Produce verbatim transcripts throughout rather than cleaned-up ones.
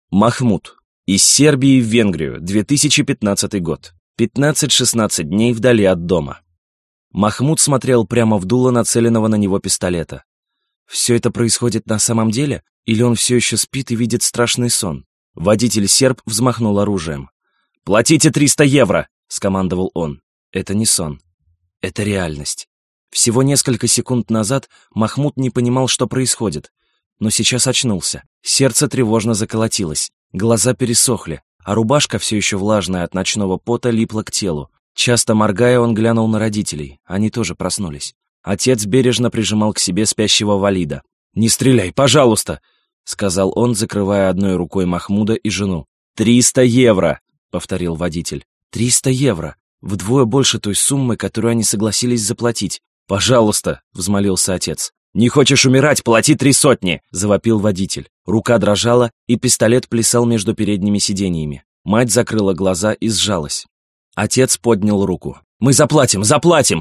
Махмуд. Из Сербии в Венгрию, две тысячи пятнадцатый год. пятнадцать-шестнадцать дней вдали от дома. Махмуд смотрел прямо в дуло нацеленного на него пистолета. Все это происходит на самом деле? Или он все еще спит и видит страшный сон? Водитель-серб взмахнул оружием. «Платите триста евро!» — скомандовал он. Это не сон. Это реальность. Всего несколько секунд назад Махмуд не понимал, что происходит. Но сейчас очнулся. Сердце тревожно заколотилось. Глаза пересохли, а рубашка, все еще влажная от ночного пота, липла к телу. Часто моргая, он глянул на родителей. Они тоже проснулись. Отец бережно прижимал к себе спящего Валида. «Не стреляй, пожалуйста!» — сказал он, закрывая одной рукой Махмуда и жену. «Триста евро!» — повторил водитель. «Триста евро! Вдвое больше той суммы, которую они согласились заплатить. Пожалуйста!» — взмолился отец. «Не хочешь умирать? Плати три сотни!» — завопил водитель. Рука дрожала, и пистолет плясал между передними сиденьями. Мать закрыла глаза и сжалась. Отец поднял руку. «Мы заплатим! Заплатим!»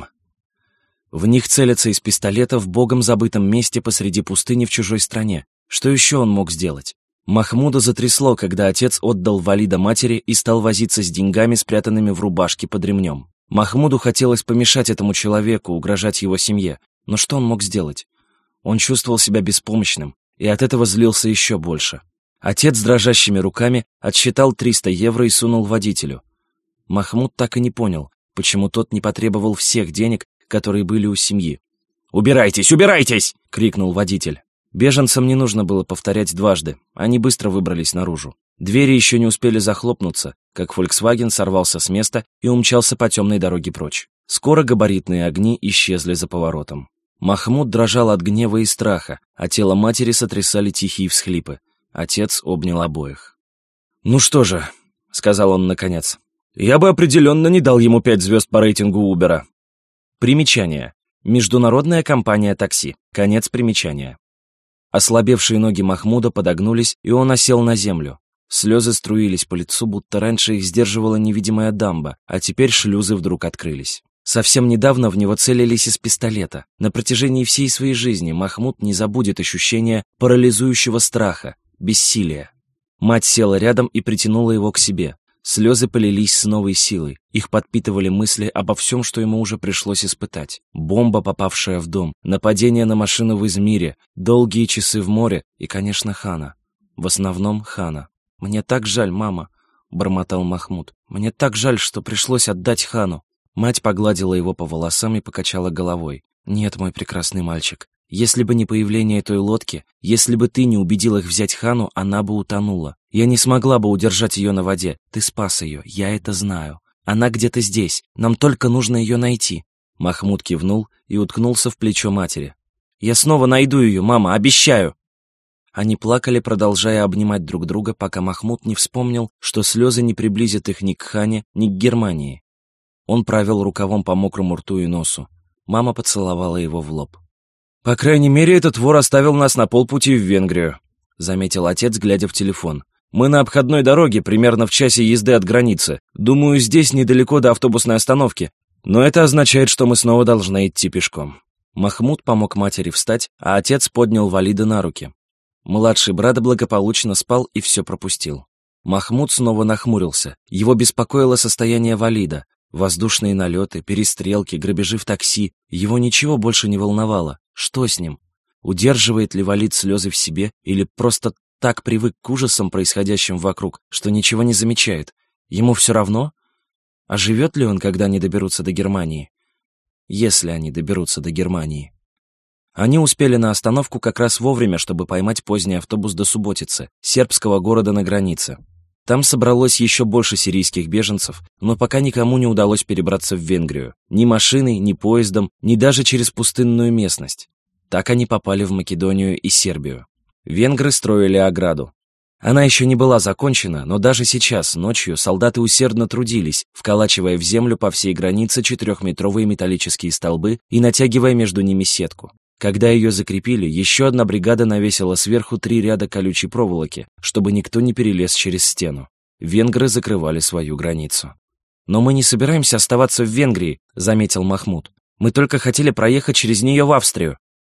В них целятся из пистолета в богом забытом месте посреди пустыни в чужой стране. Что еще он мог сделать? Махмуда затрясло, когда отец отдал Валида матери и стал возиться с деньгами, спрятанными в рубашке под ремнем. Махмуду хотелось помешать этому человеку, угрожать его семье. Но что он мог сделать? Он чувствовал себя беспомощным, и от этого злился еще больше. Отец дрожащими руками отсчитал триста евро и сунул водителю. Махмуд так и не понял, почему тот не потребовал всех денег, которые были у семьи. «Убирайтесь, убирайтесь!» — крикнул водитель. Беженцам не нужно было повторять дважды, они быстро выбрались наружу. Двери еще не успели захлопнуться, как «Фольксваген» сорвался с места и умчался по темной дороге прочь. Скоро габаритные огни исчезли за поворотом. Махмуд дрожал от гнева и страха, а тело матери сотрясали тихие всхлипы. Отец обнял обоих. «Ну что же», — сказал он наконец, — «я бы определенно не дал ему пять звезд по рейтингу Убера». Примечание. Международная компания такси. Конец примечания. Ослабевшие ноги Махмуда подогнулись, и он осел на землю. Слезы струились по лицу, будто раньше их сдерживала невидимая дамба, а теперь шлюзы вдруг открылись. Совсем недавно в него целились из пистолета. На протяжении всей своей жизни Махмуд не забудет ощущения парализующего страха, бессилия. Мать села рядом и притянула его к себе. Слезы полились с новой силой. Их подпитывали мысли обо всем, что ему уже пришлось испытать. Бомба, попавшая в дом, нападение на машину в Измире, долгие часы в море и, конечно, Хана. В основном Хана. «Мне так жаль, мама», — бормотал Махмуд. «Мне так жаль, что пришлось отдать Хану». Мать погладила его по волосам и покачала головой. «Нет, мой прекрасный мальчик, если бы не появление той лодки, если бы ты не убедил их взять Хану, она бы утонула. Я не смогла бы удержать ее на воде. Ты спас ее, я это знаю. Она где-то здесь, нам только нужно ее найти». Махмуд кивнул и уткнулся в плечо матери. «Я снова найду ее, мама, обещаю!» Они плакали, продолжая обнимать друг друга, пока Махмуд не вспомнил, что слезы не приблизят их ни к Хане, ни к Германии. Он провел рукавом по мокрому рту и носу. Мама поцеловала его в лоб. «По крайней мере, этот вор оставил нас на полпути в Венгрию», — заметил отец, глядя в телефон. «Мы на обходной дороге, примерно в часе езды от границы. Думаю, здесь недалеко до автобусной остановки. Но это означает, что мы снова должны идти пешком». Махмуд помог матери встать, а отец поднял Валида на руки. Младший брат благополучно спал и все пропустил. Махмуд снова нахмурился. Его беспокоило состояние Валида. Воздушные налеты, перестрелки, грабежи в такси. Его ничего больше не волновало. Что с ним? Удерживает ли Валид слезы в себе или просто так привык к ужасам, происходящим вокруг, что ничего не замечает? Ему все равно? А живет ли он, когда они доберутся до Германии? Если они доберутся до Германии. Они успели на остановку как раз вовремя, чтобы поймать поздний автобус до Субботицы, сербского города на границе. Там собралось еще больше сирийских беженцев, но пока никому не удалось перебраться в Венгрию. Ни машиной, ни поездом, ни даже через пустынную местность. Так они попали в Македонию и Сербию. Венгры строили ограду. Она еще не была закончена, но даже сейчас, ночью, солдаты усердно трудились, вколачивая в землю по всей границе четырехметровые металлические столбы и натягивая между ними сетку. Когда ее закрепили, еще одна бригада навесила сверху три ряда колючей проволоки, чтобы никто не перелез через стену. Венгры закрывали свою границу. «Но мы не собираемся оставаться в Венгрии», — заметил Махмуд. «Мы только хотели проехать через нее в Австрию».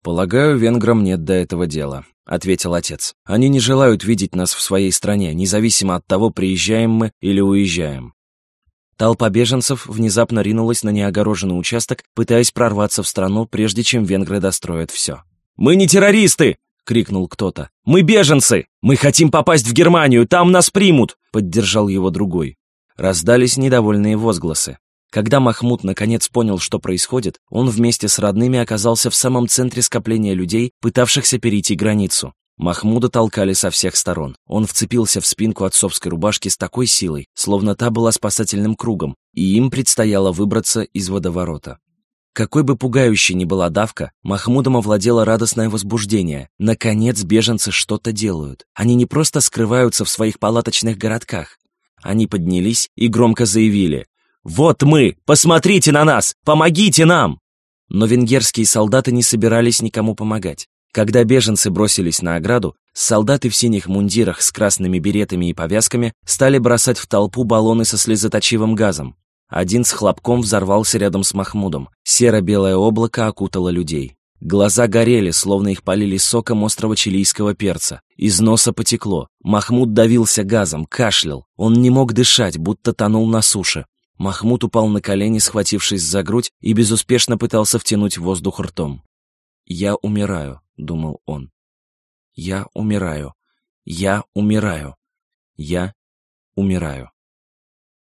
«Полагаю, венграм нет до этого дела», — ответил отец. «Они не желают видеть нас в своей стране, независимо от того, приезжаем мы или уезжаем». Толпа беженцев внезапно ринулась на неогороженный участок, пытаясь прорваться в страну, прежде чем венгры достроят все. «Мы не террористы!» — крикнул кто-то. «Мы беженцы! Мы хотим попасть в Германию! Там нас примут!» — поддержал его другой. Раздались недовольные возгласы. Когда Махмуд наконец понял, что происходит, он вместе с родными оказался в самом центре скопления людей, пытавшихся перейти границу. Махмуда толкали со всех сторон. Он вцепился в спинку отцовской рубашки с такой силой, словно та была спасательным кругом, и им предстояло выбраться из водоворота. Какой бы пугающей ни была давка, Махмудом овладело радостное возбуждение. Наконец беженцы что-то делают. Они не просто скрываются в своих палаточных городках. Они поднялись и громко заявили: «Вот мы! Посмотрите на нас! Помогите нам!» Но венгерские солдаты не собирались никому помогать. Когда беженцы бросились на ограду, солдаты в синих мундирах с красными беретами и повязками стали бросать в толпу баллоны со слезоточивым газом. Один с хлопком взорвался рядом с Махмудом. Серо-белое облако окутало людей. Глаза горели, словно их полили соком острого чилийского перца. Из носа потекло. Махмуд давился газом, кашлял. Он не мог дышать, будто тонул на суше. Махмуд упал на колени, схватившись за грудь, и безуспешно пытался втянуть воздух ртом. «Я умираю», — думал он. «Я умираю. Я умираю. Я умираю».